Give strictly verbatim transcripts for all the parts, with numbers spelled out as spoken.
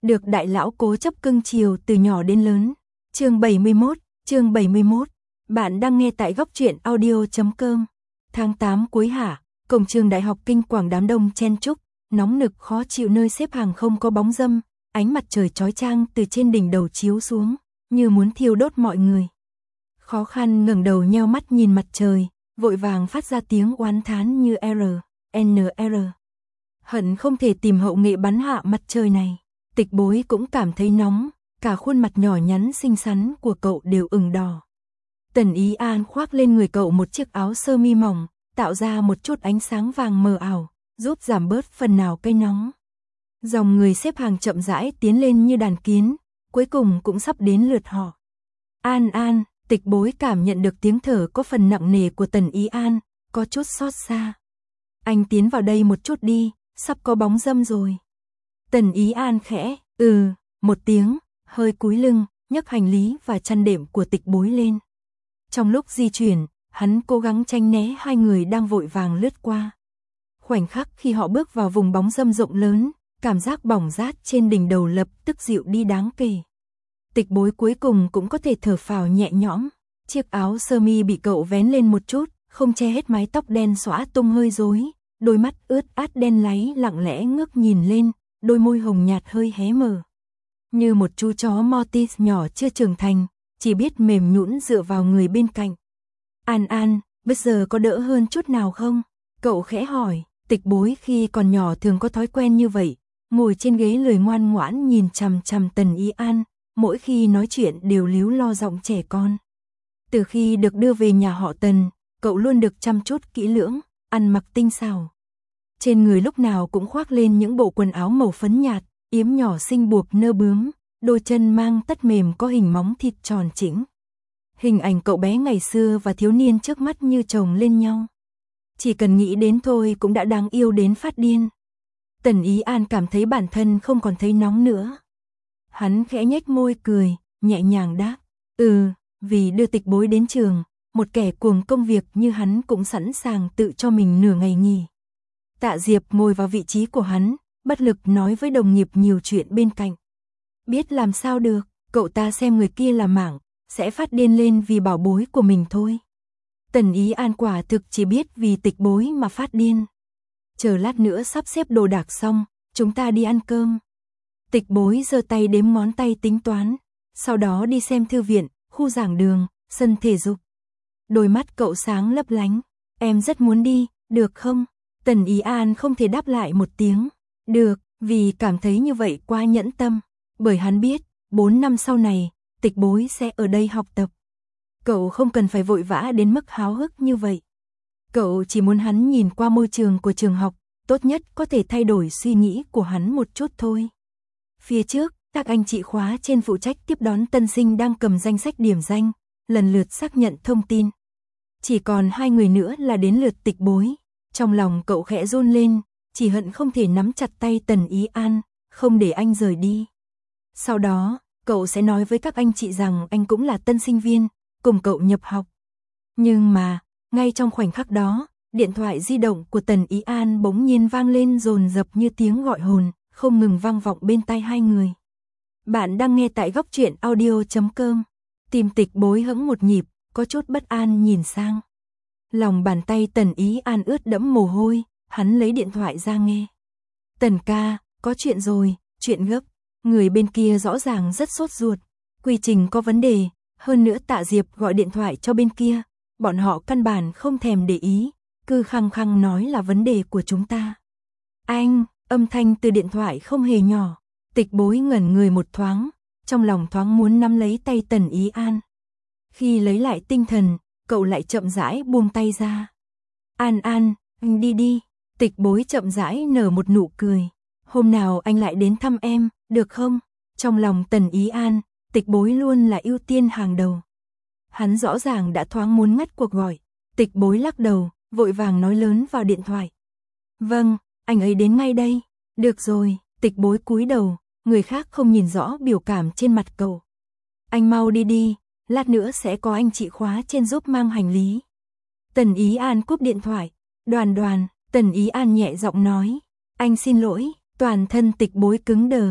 được đại lão cố chấp cưng chiều từ nhỏ đến lớn. Chương bảy mươi mốt, chương bảy mươi mốt. Bạn đang nghe tại góc truyện audio chấm com. Tháng tám cuối hạ, cổng trường Đại học Kinh Quảng đám đông chen chúc, nóng nực khó chịu nơi xếp hàng không có bóng râm, ánh mặt trời chói chang từ trên đỉnh đầu chiếu xuống, như muốn thiêu đốt mọi người. Khó khăn ngẩng đầu nheo mắt nhìn mặt trời, vội vàng phát ra tiếng oán thán như R, N R. Hận không thể tìm hậu nghệ bắn hạ mặt trời này. Tịch Bối cũng cảm thấy nóng, cả khuôn mặt nhỏ nhắn xinh xắn của cậu đều ửng đỏ. Tần Ý An khoác lên người cậu một chiếc áo sơ mi mỏng, tạo ra một chút ánh sáng vàng mờ ảo, giúp giảm bớt phần nào cái nóng. Dòng người xếp hàng chậm rãi tiến lên như đàn kiến, cuối cùng cũng sắp đến lượt họ. An An, Tịch Bối cảm nhận được tiếng thở có phần nặng nề của Tần Ý An, có chút xót xa. Anh tiến vào đây một chút đi, sắp có bóng râm rồi. Tần Ý An khẽ, ừ, một tiếng, hơi cúi lưng, nhấc hành lý và chăn đệm của Tịch Bối lên. Trong lúc di chuyển, hắn cố gắng tránh né hai người đang vội vàng lướt qua. Khoảnh khắc khi họ bước vào vùng bóng râm rộng lớn, cảm giác bỏng rát trên đỉnh đầu lập tức dịu đi đáng kể. Tịch Bối cuối cùng cũng có thể thở phào nhẹ nhõm. Chiếc áo sơ mi bị cậu vén lên một chút, không che hết mái tóc đen xõa tung hơi rối, đôi mắt ướt át đen láy lặng lẽ ngước nhìn lên, đôi môi hồng nhạt hơi hé mở. Như một chú chó Maltese nhỏ chưa trưởng thành, chỉ biết mềm nhũn dựa vào người bên cạnh. An An, bây giờ có đỡ hơn chút nào không? Cậu khẽ hỏi. Tịch Bối khi còn nhỏ thường có thói quen như vậy, ngồi trên ghế lười ngoan ngoãn nhìn chằm chằm Tần Ý An, mỗi khi nói chuyện đều líu lo giọng trẻ con. Từ khi được đưa về nhà họ Tần, cậu luôn được chăm chút kỹ lưỡng, ăn mặc tinh xảo. Trên người lúc nào cũng khoác lên những bộ quần áo màu phấn nhạt, yếm nhỏ xinh buộc nơ bướm, đôi chân mang tất mềm có hình móng thịt tròn chỉnh. Hình ảnh cậu bé ngày xưa và thiếu niên trước mắt như chồng lên nhau. Chỉ cần nghĩ đến thôi cũng đã đáng yêu đến phát điên. Tần Ý An cảm thấy bản thân không còn thấy nóng nữa. Hắn khẽ nhếch môi cười, nhẹ nhàng đáp, ừ, vì đưa Tịch Bối đến trường, một kẻ cuồng công việc như hắn cũng sẵn sàng tự cho mình nửa ngày nghỉ. Tạ Diệp ngồi vào vị trí của hắn, bất lực nói với đồng nghiệp nhiều chuyện bên cạnh. Biết làm sao được, cậu ta xem người kia là mảng, sẽ phát điên lên vì bảo bối của mình thôi. Tần Ý An quả thực chỉ biết vì Tịch Bối mà phát điên. Chờ lát nữa sắp xếp đồ đạc xong, chúng ta đi ăn cơm. Tịch Bối giơ tay đếm ngón tay tính toán, sau đó đi xem thư viện, khu giảng đường, sân thể dục. Đôi mắt cậu sáng lấp lánh, em rất muốn đi, được không? Tần Ý An không thể đáp lại một tiếng, được, vì cảm thấy như vậy quá nhẫn tâm, bởi hắn biết, bốn năm sau này, Tịch Bối sẽ ở đây học tập. Cậu không cần phải vội vã đến mức háo hức như vậy. Cậu chỉ muốn hắn nhìn qua môi trường của trường học, tốt nhất có thể thay đổi suy nghĩ của hắn một chút thôi. Phía trước, các anh chị khóa trên phụ trách tiếp đón tân sinh đang cầm danh sách điểm danh, lần lượt xác nhận thông tin. Chỉ còn hai người nữa là đến lượt Tịch Bối. Trong lòng cậu khẽ run lên, chỉ hận không thể nắm chặt tay Tần Ý An, không để anh rời đi. Sau đó, cậu sẽ nói với các anh chị rằng anh cũng là tân sinh viên, cùng cậu nhập học. Nhưng mà, ngay trong khoảnh khắc đó, điện thoại di động của Tần Ý An bỗng nhiên vang lên dồn dập như tiếng gọi hồn, không ngừng vang vọng bên tai hai người. Bạn đang nghe tại góc truyện audio chấm com. Tim Tịch Bối hững một nhịp, có chút bất an nhìn sang. Lòng bàn tay Tần Ý An ướt đẫm mồ hôi, hắn lấy điện thoại ra nghe. Tần ca, có chuyện rồi, chuyện gấp. Người bên kia rõ ràng rất sốt ruột, quy trình có vấn đề, hơn nữa Tạ Diệp gọi điện thoại cho bên kia, bọn họ căn bản không thèm để ý, cứ khăng khăng nói là vấn đề của chúng ta. Anh, âm thanh từ điện thoại không hề nhỏ, Tịch Bối ngẩn người một thoáng, trong lòng thoáng muốn nắm lấy tay Tần Ý An. Khi lấy lại tinh thần, cậu lại chậm rãi buông tay ra. An An, anh đi đi. Tịch Bối chậm rãi nở một nụ cười. Hôm nào anh lại đến thăm em, được không? Trong lòng Tần Ý An, Tịch Bối luôn là ưu tiên hàng đầu. Hắn rõ ràng đã thoáng muốn ngắt cuộc gọi. Tịch Bối lắc đầu, vội vàng nói lớn vào điện thoại. Vâng, anh ấy đến ngay đây. Được rồi, Tịch Bối cúi đầu, người khác không nhìn rõ biểu cảm trên mặt cậu. Anh mau đi đi, lát nữa sẽ có anh chị khóa trên giúp mang hành lý. Tần Ý An cúp điện thoại. Đoàn đoàn, Tần Ý An nhẹ giọng nói. Anh xin lỗi, toàn thân Tịch Bối cứng đờ.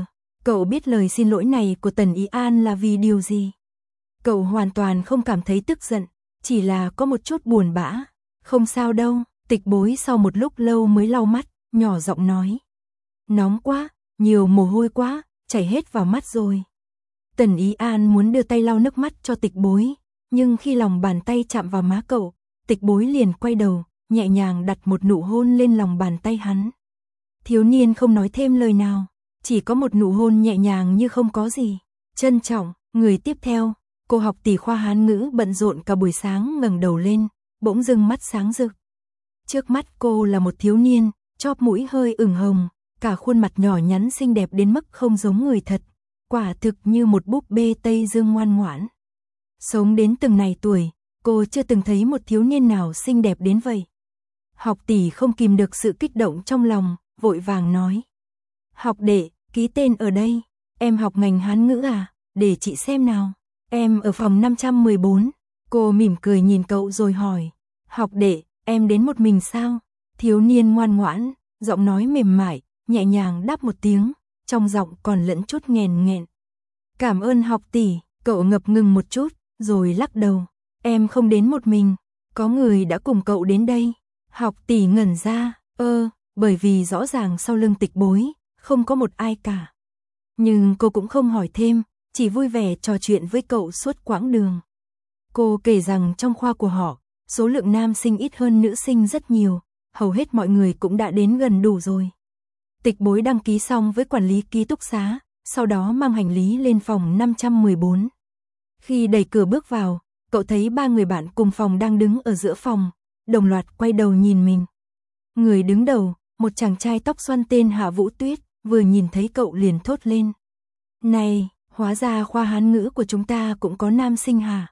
Cậu biết lời xin lỗi này của Tần Ý An là vì điều gì? Cậu hoàn toàn không cảm thấy tức giận, chỉ là có một chút buồn bã. Không sao đâu, Tịch Bối sau một lúc lâu mới lau mắt, nhỏ giọng nói. Nóng quá, nhiều mồ hôi quá, chảy hết vào mắt rồi. Tần Ý An muốn đưa tay lau nước mắt cho Tịch Bối, nhưng khi lòng bàn tay chạm vào má cậu, Tịch Bối liền quay đầu, nhẹ nhàng đặt một nụ hôn lên lòng bàn tay hắn. Thiếu niên không nói thêm lời nào, chỉ có một nụ hôn nhẹ nhàng như không có gì. Trân trọng, người tiếp theo, cô học tỷ khoa Hán ngữ bận rộn cả buổi sáng ngẩng đầu lên, bỗng dưng mắt sáng rực. Trước mắt cô là một thiếu niên, chóp mũi hơi ửng hồng, cả khuôn mặt nhỏ nhắn xinh đẹp đến mức không giống người thật, quả thực như một búp bê Tây Dương ngoan ngoãn. Sống đến từng này tuổi, cô chưa từng thấy một thiếu niên nào xinh đẹp đến vậy. Học tỷ không kìm được sự kích động trong lòng, vội vàng nói. Học đệ, ký tên ở đây, em học ngành Hán ngữ à, để chị xem nào. Em ở phòng năm trăm mười bốn, cô mỉm cười nhìn cậu rồi hỏi. Học đệ, em đến một mình sao? Thiếu niên ngoan ngoãn, giọng nói mềm mại, nhẹ nhàng đáp một tiếng, trong giọng còn lẫn chút nghèn nghẹn. Cảm ơn học tỷ, cậu ngập ngừng một chút, rồi lắc đầu. Em không đến một mình, có người đã cùng cậu đến đây. Học tỷ ngẩn ra, ơ, bởi vì rõ ràng sau lưng Tịch Bối, không có một ai cả. Nhưng cô cũng không hỏi thêm, chỉ vui vẻ trò chuyện với cậu suốt quãng đường. Cô kể rằng trong khoa của họ, số lượng nam sinh ít hơn nữ sinh rất nhiều, hầu hết mọi người cũng đã đến gần đủ rồi. Tịch Bối đăng ký xong với quản lý ký túc xá, sau đó mang hành lý lên phòng năm trăm mười bốn. Khi đẩy cửa bước vào, cậu thấy ba người bạn cùng phòng đang đứng ở giữa phòng, đồng loạt quay đầu nhìn mình. Người đứng đầu, một chàng trai tóc xoăn tên Hạ Vũ Tuyết, vừa nhìn thấy cậu liền thốt lên. Này, hóa ra khoa Hán ngữ của chúng ta cũng có nam sinh hả?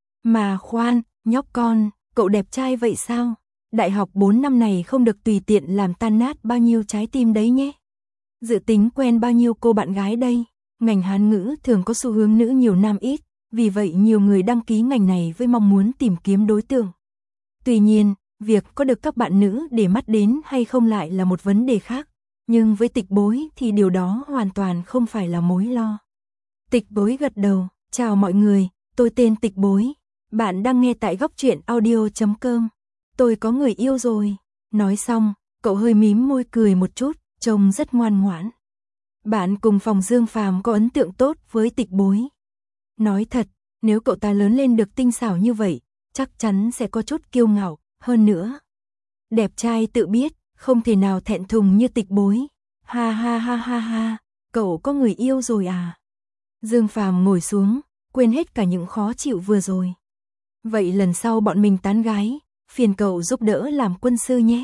Mà khoan, nhóc con, cậu đẹp trai vậy sao? Đại học bốn năm này không được tùy tiện làm tan nát bao nhiêu trái tim đấy nhé. Dự tính quen bao nhiêu cô bạn gái đây? Ngành Hán ngữ thường có xu hướng nữ nhiều nam ít, vì vậy nhiều người đăng ký ngành này với mong muốn tìm kiếm đối tượng. Tuy nhiên, việc có được các bạn nữ để mắt đến hay không lại là một vấn đề khác, nhưng với Tịch Bối thì điều đó hoàn toàn không phải là mối lo. Tịch Bối gật đầu, chào mọi người, tôi tên Tịch Bối, bạn đang nghe tại góc truyện audio chấm com. Tôi có người yêu rồi. Nói xong, cậu hơi mím môi cười một chút, trông rất ngoan ngoãn. Bạn cùng phòng Dương Phàm có ấn tượng tốt với Tịch Bối. Nói thật, nếu cậu ta lớn lên được tinh xảo như vậy, chắc chắn sẽ có chút kiêu ngạo, hơn nữa. Đẹp trai tự biết, không thể nào thẹn thùng như Tịch Bối. Ha ha ha ha ha, cậu có người yêu rồi à? Dương Phàm ngồi xuống, quên hết cả những khó chịu vừa rồi. Vậy lần sau bọn mình tán gái, phiền cậu giúp đỡ làm quân sư nhé.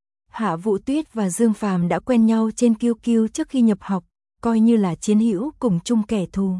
Hạ Vũ Tuyết và Dương Phàm đã quen nhau trên Q Q trước khi nhập học, coi như là chiến hữu cùng chung kẻ thù.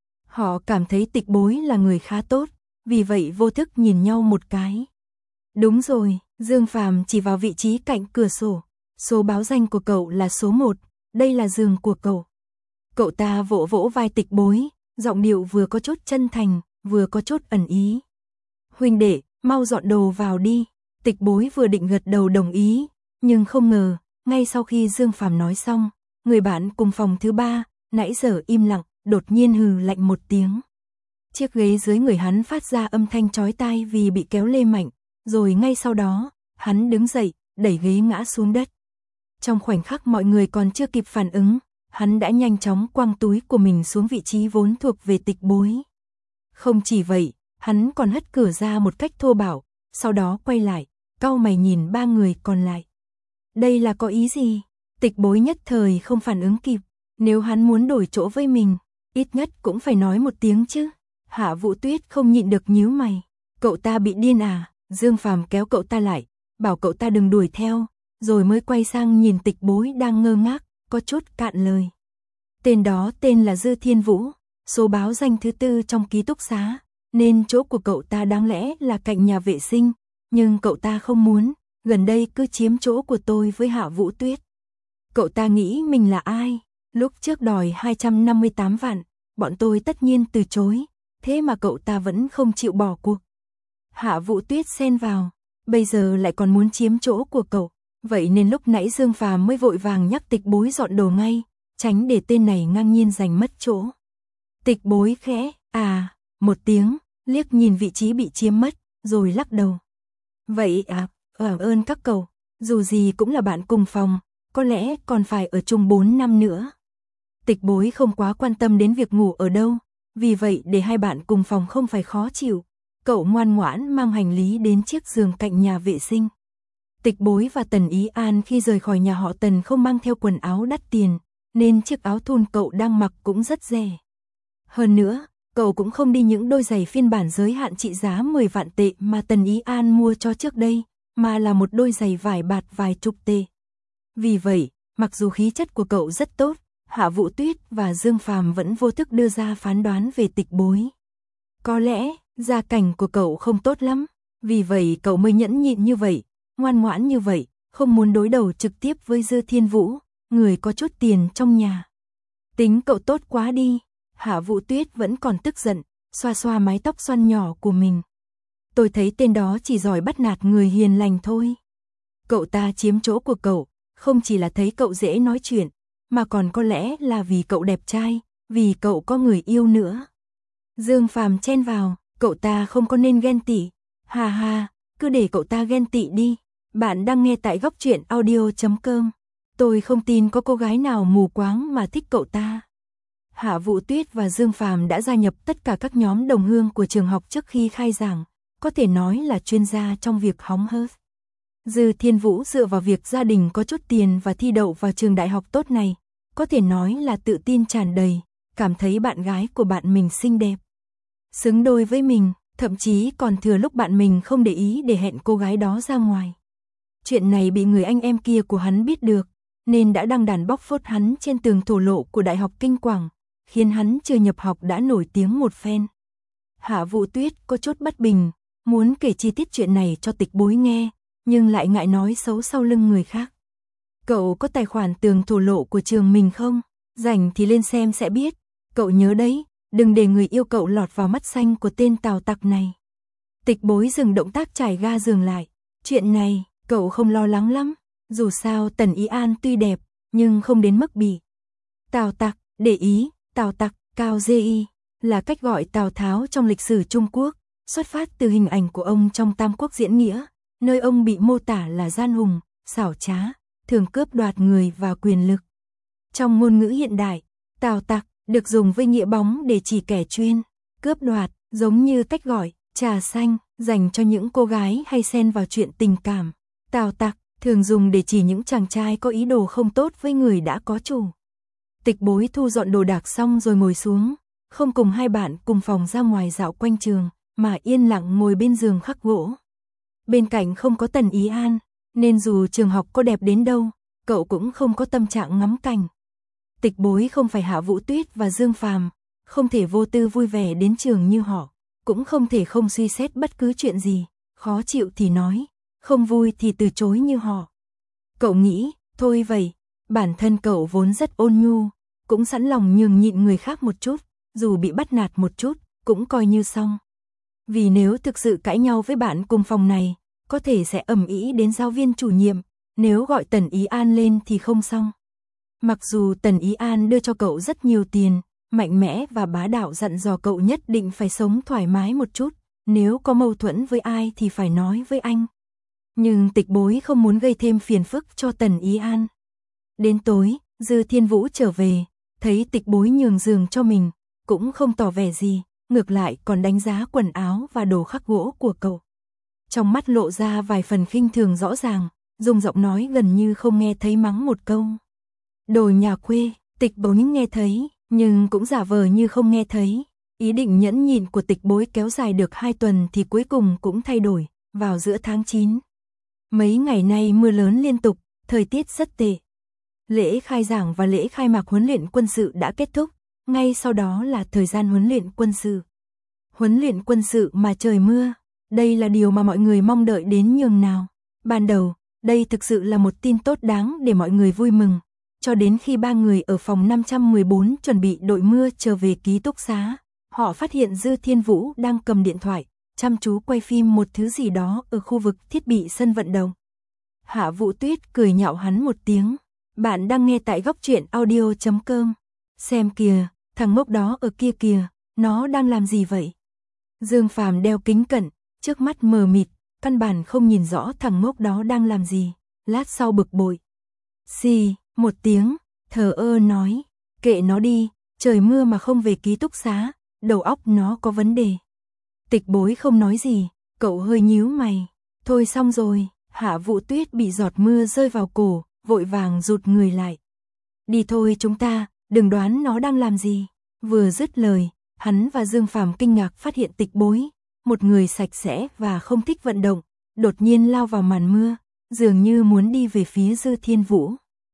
Họ cảm thấy Tịch Bối là người khá tốt, vì vậy vô thức nhìn nhau một cái. Đúng rồi, Dương Phàm chỉ vào vị trí cạnh cửa sổ. Số báo danh của cậu là số một, đây là giường của cậu. Cậu ta vỗ vỗ vai Tịch Bối, giọng điệu vừa có chút chân thành, vừa có chút ẩn ý. Huynh đệ, mau dọn đồ vào đi. Tịch Bối vừa định gật đầu đồng ý, nhưng không ngờ, ngay sau khi Dương Phàm nói xong, người bạn cùng phòng thứ ba, nãy giờ im lặng, đột nhiên hừ lạnh một tiếng. Chiếc ghế dưới người hắn phát ra âm thanh chói tai vì bị kéo lê mạnh, rồi ngay sau đó, hắn đứng dậy, đẩy ghế ngã xuống đất. Trong khoảnh khắc mọi người còn chưa kịp phản ứng, hắn đã nhanh chóng quăng túi của mình xuống vị trí vốn thuộc về Tịch Bối. Không chỉ vậy, hắn còn hất cửa ra một cách thô bạo, sau đó quay lại, cau mày nhìn ba người còn lại. Đây là có ý gì? Tịch Bối nhất thời không phản ứng kịp, nếu hắn muốn đổi chỗ với mình, ít nhất cũng phải nói một tiếng chứ. Hạ Vũ Tuyết không nhịn được nhíu mày. Cậu ta bị điên à? Dương Phàm kéo cậu ta lại, bảo cậu ta đừng đuổi theo, rồi mới quay sang nhìn Tịch Bối đang ngơ ngác, có chút cạn lời. Tên đó tên là Dư Thiên Vũ, số báo danh thứ tư trong ký túc xá, nên chỗ của cậu ta đáng lẽ là cạnh nhà vệ sinh, nhưng cậu ta không muốn, gần đây cứ chiếm chỗ của tôi với Hạ Vũ Tuyết. Cậu ta nghĩ mình là ai? Lúc trước đòi hai trăm năm mươi tám vạn, bọn tôi tất nhiên từ chối, thế mà cậu ta vẫn không chịu bỏ cuộc. Hạ Vũ Tuyết xen vào, bây giờ lại còn muốn chiếm chỗ của cậu, vậy nên lúc nãy Dương Phàm mới vội vàng nhắc Tịch Bối dọn đồ ngay, tránh để tên này ngang nhiên giành mất chỗ. Tịch Bối khẽ, à, một tiếng, liếc nhìn vị trí bị chiếm mất, rồi lắc đầu. Vậy à, cảm ơn các cậu, dù gì cũng là bạn cùng phòng, có lẽ còn phải ở chung bốn năm nữa. Tịch Bối không quá quan tâm đến việc ngủ ở đâu, vì vậy để hai bạn cùng phòng không phải khó chịu, cậu ngoan ngoãn mang hành lý đến chiếc giường cạnh nhà vệ sinh. Tịch Bối và Tần Ý An khi rời khỏi nhà họ Tần không mang theo quần áo đắt tiền, nên chiếc áo thun cậu đang mặc cũng rất rẻ. Hơn nữa, cậu cũng không đi những đôi giày phiên bản giới hạn trị giá mười vạn tệ mà Tần Ý An mua cho trước đây, mà là một đôi giày vải bạt vài chục tệ. Vì vậy, mặc dù khí chất của cậu rất tốt, Hạ Vũ Tuyết và Dương Phàm vẫn vô thức đưa ra phán đoán về Tịch Bối. Có lẽ, gia cảnh của cậu không tốt lắm, vì vậy cậu mới nhẫn nhịn như vậy, ngoan ngoãn như vậy, không muốn đối đầu trực tiếp với Dư Thiên Vũ, người có chút tiền trong nhà. Tính cậu tốt quá đi. Hạ Vũ Tuyết vẫn còn tức giận, xoa xoa mái tóc xoăn nhỏ của mình. Tôi thấy tên đó chỉ giỏi bắt nạt người hiền lành thôi. Cậu ta chiếm chỗ của cậu, không chỉ là thấy cậu dễ nói chuyện, mà còn có lẽ là vì cậu đẹp trai, vì cậu có người yêu nữa. Dương Phàm chen vào, cậu ta không có nên ghen tị. Hà hà, cứ để cậu ta ghen tị đi. Bạn đang nghe tại góc truyện audio chấm com. Tôi không tin có cô gái nào mù quáng mà thích cậu ta. Hạ Vũ Tuyết và Dương Phàm đã gia nhập tất cả các nhóm đồng hương của trường học trước khi khai giảng, có thể nói là chuyên gia trong việc hóng hớt. Dư Thiên Vũ dựa vào việc gia đình có chút tiền và thi đậu vào trường đại học tốt này, có thể nói là tự tin tràn đầy, cảm thấy bạn gái của bạn mình xinh đẹp, xứng đôi với mình, thậm chí còn thừa lúc bạn mình không để ý để hẹn cô gái đó ra ngoài. Chuyện này bị người anh em kia của hắn biết được, nên đã đăng đàn bóc phốt hắn trên tường thổ lộ của Đại học Kinh Quảng, khiến hắn chưa nhập học đã nổi tiếng một phen. Hạ Vũ Tuyết có chút bất bình, muốn kể chi tiết chuyện này cho Tịch Bối nghe, nhưng lại ngại nói xấu sau lưng người khác. Cậu có tài khoản tường thổ lộ của trường mình không? Rảnh thì lên xem sẽ biết. Cậu nhớ đấy, đừng để người yêu cậu lọt vào mắt xanh của tên tào tặc này. Tịch Bối dừng động tác trải ga giường lại. Chuyện này, cậu không lo lắng lắm. Dù sao Tần Ý An tuy đẹp, nhưng không đến mức bị tào tặc, để ý. Tào tặc, Cao Dê Y, là cách gọi Tào Tháo trong lịch sử Trung Quốc, xuất phát từ hình ảnh của ông trong Tam Quốc diễn nghĩa, nơi ông bị mô tả là gian hùng, xảo trá, thường cướp đoạt người và quyền lực. Trong ngôn ngữ hiện đại, Tào tặc được dùng với nghĩa bóng để chỉ kẻ chuyên cướp đoạt, giống như cách gọi trà xanh dành cho những cô gái hay xen vào chuyện tình cảm. Tào tặc thường dùng để chỉ những chàng trai có ý đồ không tốt với người đã có chủ. Tịch Bối thu dọn đồ đạc xong rồi ngồi xuống, không cùng hai bạn cùng phòng ra ngoài dạo quanh trường, mà yên lặng ngồi bên giường khắc gỗ. Bên cạnh không có Tần Ý An, nên dù trường học có đẹp đến đâu, cậu cũng không có tâm trạng ngắm cảnh. Tịch Bối không phải Hạ Vũ Tuyết và Dương Phàm, không thể vô tư vui vẻ đến trường như họ, cũng không thể không suy xét bất cứ chuyện gì, khó chịu thì nói, không vui thì từ chối như họ. Cậu nghĩ, thôi vậy, bản thân cậu vốn rất ôn nhu, cũng sẵn lòng nhường nhịn người khác một chút, dù bị bắt nạt một chút, cũng coi như xong. Vì nếu thực sự cãi nhau với bạn cùng phòng này, có thể sẽ ầm ĩ đến giáo viên chủ nhiệm, nếu gọi Tần Ý An lên thì không xong. Mặc dù Tần Ý An đưa cho cậu rất nhiều tiền, mạnh mẽ và bá đạo dặn dò cậu nhất định phải sống thoải mái một chút, nếu có mâu thuẫn với ai thì phải nói với anh. Nhưng Tịch Bối không muốn gây thêm phiền phức cho Tần Ý An. Đến tối, Dư Thiên Vũ trở về, thấy Tịch Bối nhường giường cho mình, cũng không tỏ vẻ gì, ngược lại còn đánh giá quần áo và đồ khắc gỗ của cậu. Trong mắt lộ ra vài phần khinh thường rõ ràng, dùng giọng nói gần như không nghe thấy mắng một câu. Đồ nhà quê, Tịch Bối nghe thấy, nhưng cũng giả vờ như không nghe thấy. Ý định nhẫn nhịn của Tịch Bối kéo dài được hai tuần thì cuối cùng cũng thay đổi, vào giữa tháng chín. Mấy ngày nay mưa lớn liên tục, thời tiết rất tệ. Lễ khai giảng và lễ khai mạc huấn luyện quân sự đã kết thúc, ngay sau đó là thời gian huấn luyện quân sự. Huấn luyện quân sự mà trời mưa, đây là điều mà mọi người mong đợi đến nhường nào. Ban đầu, đây thực sự là một tin tốt đáng để mọi người vui mừng, cho đến khi ba người ở phòng năm trăm mười bốn chuẩn bị đội mưa trở về ký túc xá, họ phát hiện Dư Thiên Vũ đang cầm điện thoại, chăm chú quay phim một thứ gì đó ở khu vực thiết bị sân vận động. Hạ Vũ Tuyết cười nhạo hắn một tiếng, Bạn đang nghe tại góc truyện audio chấm com. Xem kìa, thằng ngốc đó ở kia kìa, nó đang làm gì vậy? Dương Phàm đeo kính cận, trước mắt mờ mịt, căn bản không nhìn rõ thằng ngốc đó đang làm gì. Lát sau bực bội. Xì, một tiếng, thờ ơ nói, kệ nó đi, trời mưa mà không về ký túc xá, đầu óc nó có vấn đề. Tịch Bối không nói gì, cậu hơi nhíu mày. Thôi xong rồi, Hạ Vũ Tuyết bị giọt mưa rơi vào cổ, vội vàng rụt người lại. Đi thôi chúng ta, đừng đoán nó đang làm gì. Vừa dứt lời, hắn và Dương Phàm kinh ngạc phát hiện Tịch Bối, một người sạch sẽ và không thích vận động, đột nhiên lao vào màn mưa, dường như muốn đi về phía Dư Thiên Vũ.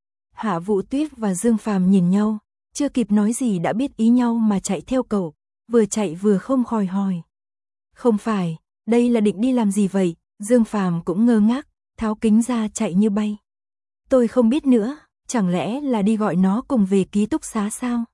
Hạ Vũ Tuyết và Dương Phàm nhìn nhau, chưa kịp nói gì đã biết ý nhau mà chạy theo cậu, vừa chạy vừa không khỏi hỏi. Không phải, đây là định đi làm gì vậy? Dương Phàm cũng ngơ ngác, tháo kính ra chạy như bay. Tôi không biết nữa, chẳng lẽ là đi gọi nó cùng về ký túc xá sao?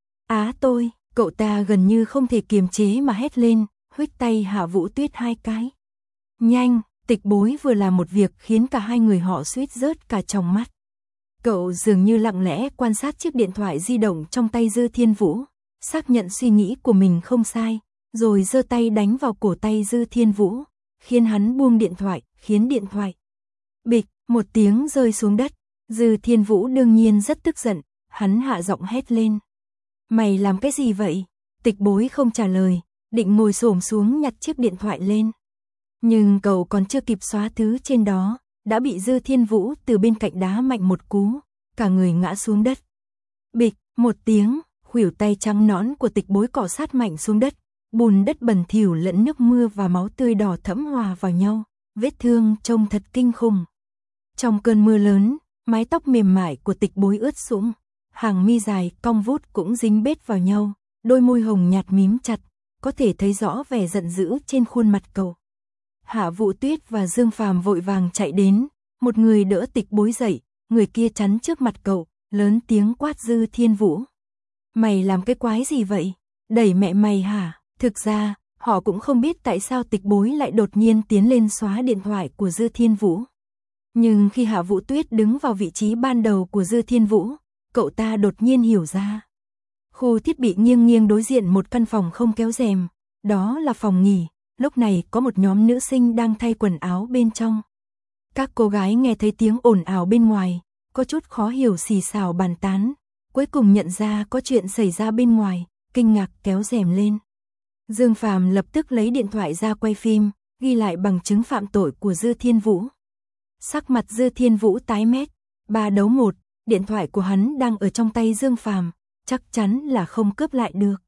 Á tôi, cậu ta gần như không thể kiềm chế mà hét lên, huých tay Hạ Vũ Tuyết hai cái. Nhanh, Tịch Bối vừa làm một việc khiến cả hai người họ suýt rớt cả tròng mắt. Cậu dường như lặng lẽ quan sát chiếc điện thoại di động trong tay Dư Thiên Vũ, xác nhận suy nghĩ của mình không sai, rồi giơ tay đánh vào cổ tay Dư Thiên Vũ, khiến hắn buông điện thoại, khiến điện thoại bịch, một tiếng rơi xuống đất. Dư Thiên Vũ đương nhiên rất tức giận, hắn hạ giọng hét lên. Mày làm cái gì vậy? Tịch Bối không trả lời, định ngồi xổm xuống nhặt chiếc điện thoại lên. Nhưng cậu còn chưa kịp xóa thứ trên đó, đã bị Dư Thiên Vũ từ bên cạnh đá mạnh một cú, cả người ngã xuống đất. Bịch, một tiếng, khuỷu tay trắng nõn của Tịch Bối cọ sát mạnh xuống đất, bùn đất bẩn thỉu lẫn nước mưa và máu tươi đỏ thẫm hòa vào nhau, vết thương trông thật kinh khủng. Trong cơn mưa lớn, mái tóc mềm mại của Tịch Bối ướt sũng, hàng mi dài cong vút cũng dính bết vào nhau, đôi môi hồng nhạt mím chặt, có thể thấy rõ vẻ giận dữ trên khuôn mặt cậu. Hạ Vũ Tuyết và Dương Phàm vội vàng chạy đến, một người đỡ Tịch Bối dậy, người kia chắn trước mặt cậu, lớn tiếng quát Dư Thiên Vũ. Mày làm cái quái gì vậy? Đẩy mẹ mày hả? Thực ra, họ cũng không biết tại sao Tịch Bối lại đột nhiên tiến lên xóa điện thoại của Dư Thiên Vũ. Nhưng khi Hạ Vũ Tuyết đứng vào vị trí ban đầu của Dư Thiên Vũ, cậu ta đột nhiên hiểu ra. Khu thiết bị nghiêng nghiêng đối diện một căn phòng không kéo rèm, đó là phòng nghỉ, lúc này có một nhóm nữ sinh đang thay quần áo bên trong. Các cô gái nghe thấy tiếng ồn ào bên ngoài, có chút khó hiểu xì xào bàn tán, cuối cùng nhận ra có chuyện xảy ra bên ngoài, kinh ngạc kéo rèm lên. Dương Phàm lập tức lấy điện thoại ra quay phim, ghi lại bằng chứng phạm tội của Dư Thiên Vũ. Sắc mặt Dư Thiên Vũ tái mét, ba đấu một, điện thoại của hắn đang ở trong tay Dương Phàm, chắc chắn là không cướp lại được.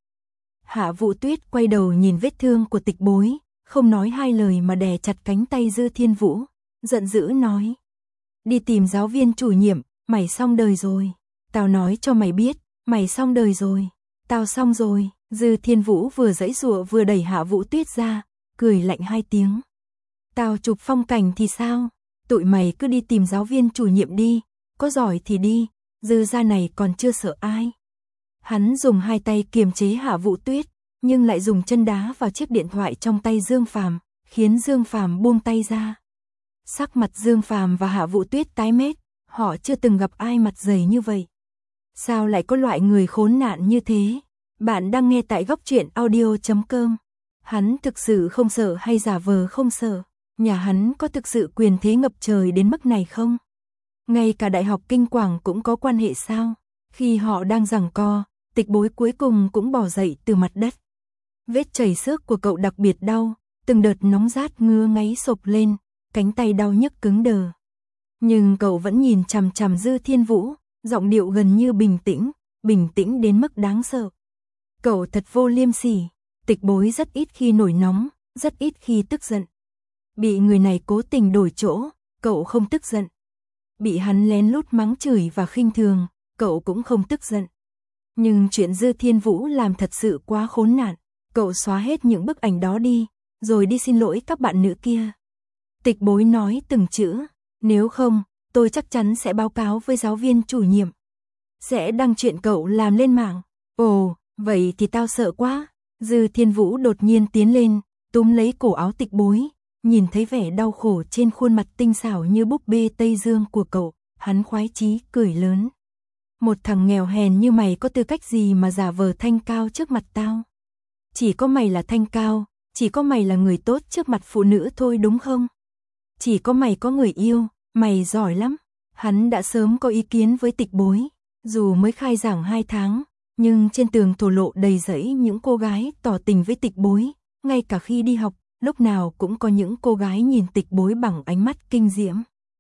Hạ Vũ Tuyết quay đầu nhìn vết thương của Tịch Bối, không nói hai lời mà đè chặt cánh tay Dư Thiên Vũ, giận dữ nói. Đi tìm giáo viên chủ nhiệm, mày xong đời rồi. Tao nói cho mày biết, mày xong đời rồi. Tao xong rồi. Dư Thiên Vũ vừa giãy giụa vừa đẩy Hạ Vũ Tuyết ra, cười lạnh hai tiếng. Tao chụp phong cảnh thì sao? Tụi mày cứ đi tìm giáo viên chủ nhiệm đi, có giỏi thì đi, Dư gia này còn chưa sợ ai. Hắn dùng hai tay kiềm chế Hạ Vũ Tuyết, nhưng lại dùng chân đá vào chiếc điện thoại trong tay Dương Phàm, khiến Dương Phàm buông tay ra. Sắc mặt Dương Phàm và Hạ Vũ Tuyết tái mét, họ chưa từng gặp ai mặt dày như vậy. Sao lại có loại người khốn nạn như thế? Bạn đang nghe tại góc truyện audio chấm com. Hắn thực sự không sợ hay giả vờ không sợ? Nhà hắn có thực sự quyền thế ngập trời đến mức này không? Ngay cả Đại học Kinh Quảng cũng có quan hệ sao? Khi họ đang giằng co, Tịch Bối cuối cùng cũng bò dậy từ mặt đất. Vết chảy xước của cậu đặc biệt đau, từng đợt nóng rát ngứa ngáy sộc lên, cánh tay đau nhức cứng đờ. Nhưng cậu vẫn nhìn chằm chằm Dư Thiên Vũ, giọng điệu gần như bình tĩnh, bình tĩnh đến mức đáng sợ. Cậu thật vô liêm sỉ. Tịch Bối rất ít khi nổi nóng, rất ít khi tức giận. Bị người này cố tình đổi chỗ, cậu không tức giận. Bị hắn lén lút mắng chửi và khinh thường, cậu cũng không tức giận. Nhưng chuyện Dư Thiên Vũ làm thật sự quá khốn nạn, cậu xóa hết những bức ảnh đó đi, rồi đi xin lỗi các bạn nữ kia. Tịch Bối nói từng chữ, nếu không, tôi chắc chắn sẽ báo cáo với giáo viên chủ nhiệm. Sẽ đăng chuyện cậu làm lên mạng. Ồ, vậy thì tao sợ quá. Dư Thiên Vũ đột nhiên tiến lên, túm lấy cổ áo Tịch Bối, nhìn thấy vẻ đau khổ trên khuôn mặt tinh xảo như búp bê Tây Dương của cậu, hắn khoái chí cười lớn. Một thằng nghèo hèn như mày có tư cách gì mà giả vờ thanh cao trước mặt tao? Chỉ có mày là thanh cao, chỉ có mày là người tốt trước mặt phụ nữ thôi đúng không? Chỉ có mày có người yêu, mày giỏi lắm. Hắn đã sớm có ý kiến với Tịch Bối, dù mới khai giảng hai tháng, nhưng trên tường thổ lộ đầy rẫy những cô gái tỏ tình với Tịch Bối, ngay cả khi đi học, lúc nào cũng có những cô gái nhìn Tịch Bối bằng ánh mắt kinh diễm.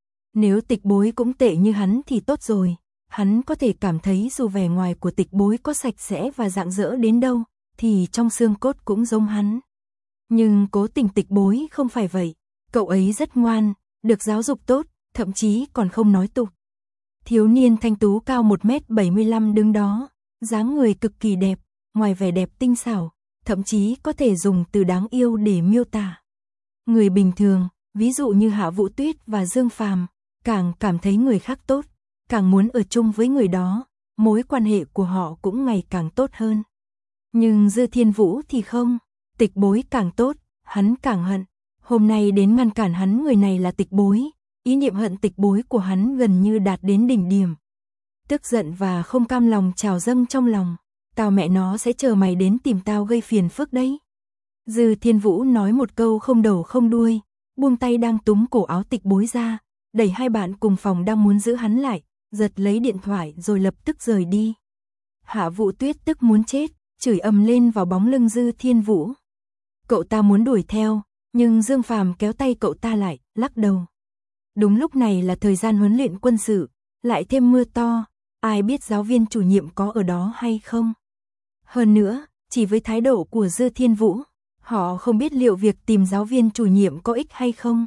Nếu Tịch Bối cũng tệ như hắn thì tốt rồi, hắn có thể cảm thấy dù vẻ ngoài của Tịch Bối có sạch sẽ và rạng rỡ đến đâu, thì trong xương cốt cũng giống hắn. Nhưng cố tình Tịch Bối không phải vậy, cậu ấy rất ngoan, được giáo dục tốt, thậm chí còn không nói tục. Thiếu niên thanh tú cao một mét bảy mươi lăm đứng đó, dáng người cực kỳ đẹp, ngoài vẻ đẹp tinh xảo, thậm chí có thể dùng từ đáng yêu để miêu tả. Người bình thường, ví dụ như Hạ Vũ Tuyết và Dương Phàm, càng cảm thấy người khác tốt, càng muốn ở chung với người đó, mối quan hệ của họ cũng ngày càng tốt hơn. Nhưng Dư Thiên Vũ thì không, Tịch Bối càng tốt, hắn càng hận. Hôm nay đến ngăn cản hắn người này là Tịch Bối, ý niệm hận Tịch Bối của hắn gần như đạt đến đỉnh điểm. Tức giận và không cam lòng trào dâng trong lòng, tao mẹ nó sẽ chờ mày đến tìm tao gây phiền phức đấy. Dư Thiên Vũ nói một câu không đầu không đuôi, buông tay đang túm cổ áo Tịch Bối ra, đẩy hai bạn cùng phòng đang muốn giữ hắn lại, giật lấy điện thoại rồi lập tức rời đi. Hạ Vũ Tuyết tức muốn chết, chửi ầm lên vào bóng lưng Dư Thiên Vũ. Cậu ta muốn đuổi theo, nhưng Dương Phàm kéo tay cậu ta lại, lắc đầu. Đúng lúc này là thời gian huấn luyện quân sự, lại thêm mưa to, ai biết giáo viên chủ nhiệm có ở đó hay không. Hơn nữa, chỉ với thái độ của Dư Thiên Vũ, họ không biết liệu việc tìm giáo viên chủ nhiệm có ích hay không.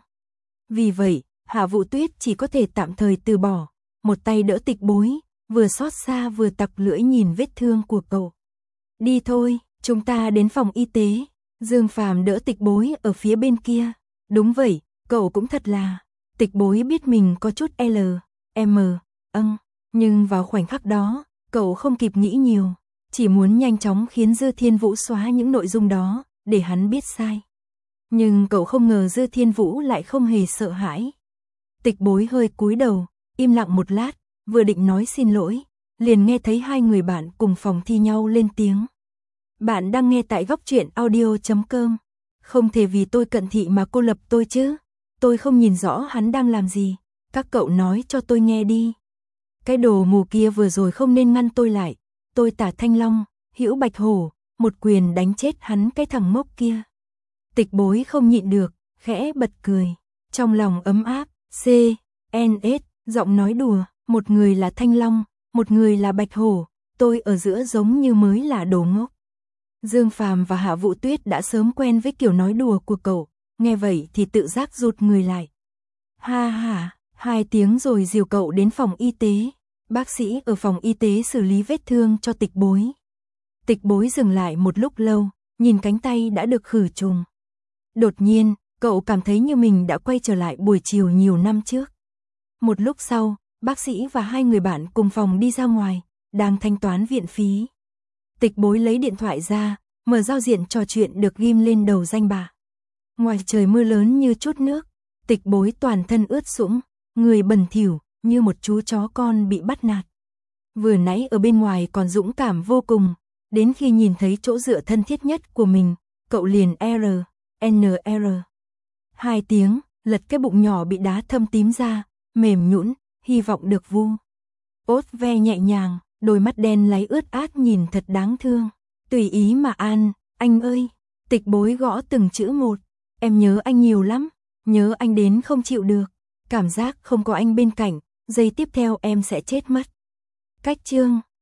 Vì vậy, Hạ Vũ Tuyết chỉ có thể tạm thời từ bỏ, một tay đỡ Tịch Bối, vừa xót xa vừa tặc lưỡi nhìn vết thương của cậu. Đi thôi, chúng ta đến phòng y tế. Dương Phàm đỡ Tịch Bối ở phía bên kia. Đúng vậy, cậu cũng thật là. Tịch Bối biết mình có chút L, M, âng, nhưng vào khoảnh khắc đó, cậu không kịp nghĩ nhiều, chỉ muốn nhanh chóng khiến Dư Thiên Vũ xóa những nội dung đó, để hắn biết sai. Nhưng cậu không ngờ Dư Thiên Vũ lại không hề sợ hãi. Tịch Bối hơi cúi đầu, im lặng một lát, vừa định nói xin lỗi, liền nghe thấy hai người bạn cùng phòng thi nhau lên tiếng. Bạn đang nghe tại góc truyện audio chấm com. Không thể vì tôi cận thị mà cô lập tôi chứ. Tôi không nhìn rõ hắn đang làm gì. Các cậu nói cho tôi nghe đi. Cái đồ mù kia vừa rồi không nên ngăn tôi lại. Tôi Tả Thanh Long, Hữu Bạch Hổ, một quyền đánh chết hắn cái thằng ngốc kia. Tịch Bối không nhịn được, khẽ bật cười. Trong lòng ấm áp, C, N S, giọng nói đùa, một người là Thanh Long, một người là Bạch Hổ, tôi ở giữa giống như mới là đồ ngốc. Dương Phàm và Hạ Vũ Tuyết đã sớm quen với kiểu nói đùa của cậu, nghe vậy thì tự giác rụt người lại. Ha ha, hai tiếng rồi dìu cậu đến phòng y tế. Bác sĩ ở phòng y tế xử lý vết thương cho Tịch Bối. Tịch Bối dừng lại một lúc lâu, nhìn cánh tay đã được khử trùng. Đột nhiên, cậu cảm thấy như mình đã quay trở lại buổi chiều nhiều năm trước. Một lúc sau, bác sĩ và hai người bạn cùng phòng đi ra ngoài, đang thanh toán viện phí. Tịch Bối lấy điện thoại ra, mở giao diện trò chuyện được ghim lên đầu danh bạ. Ngoài trời mưa lớn như chút nước, Tịch Bối toàn thân ướt sũng, người bẩn thỉu như một chú chó con bị bắt nạt. Vừa nãy ở bên ngoài còn dũng cảm vô cùng, đến khi nhìn thấy chỗ dựa thân thiết nhất của mình, cậu liền R, N R. Hai tiếng, lật cái bụng nhỏ bị đá thâm tím ra, mềm nhũn, hy vọng được vu. Ốt ve nhẹ nhàng, đôi mắt đen láy ướt át nhìn thật đáng thương. Tùy ý mà an, anh ơi. Tịch Bối gõ từng chữ một. Em nhớ anh nhiều lắm, nhớ anh đến không chịu được. Cảm giác không có anh bên cạnh, giây tiếp theo em sẽ chết mất. Cách chương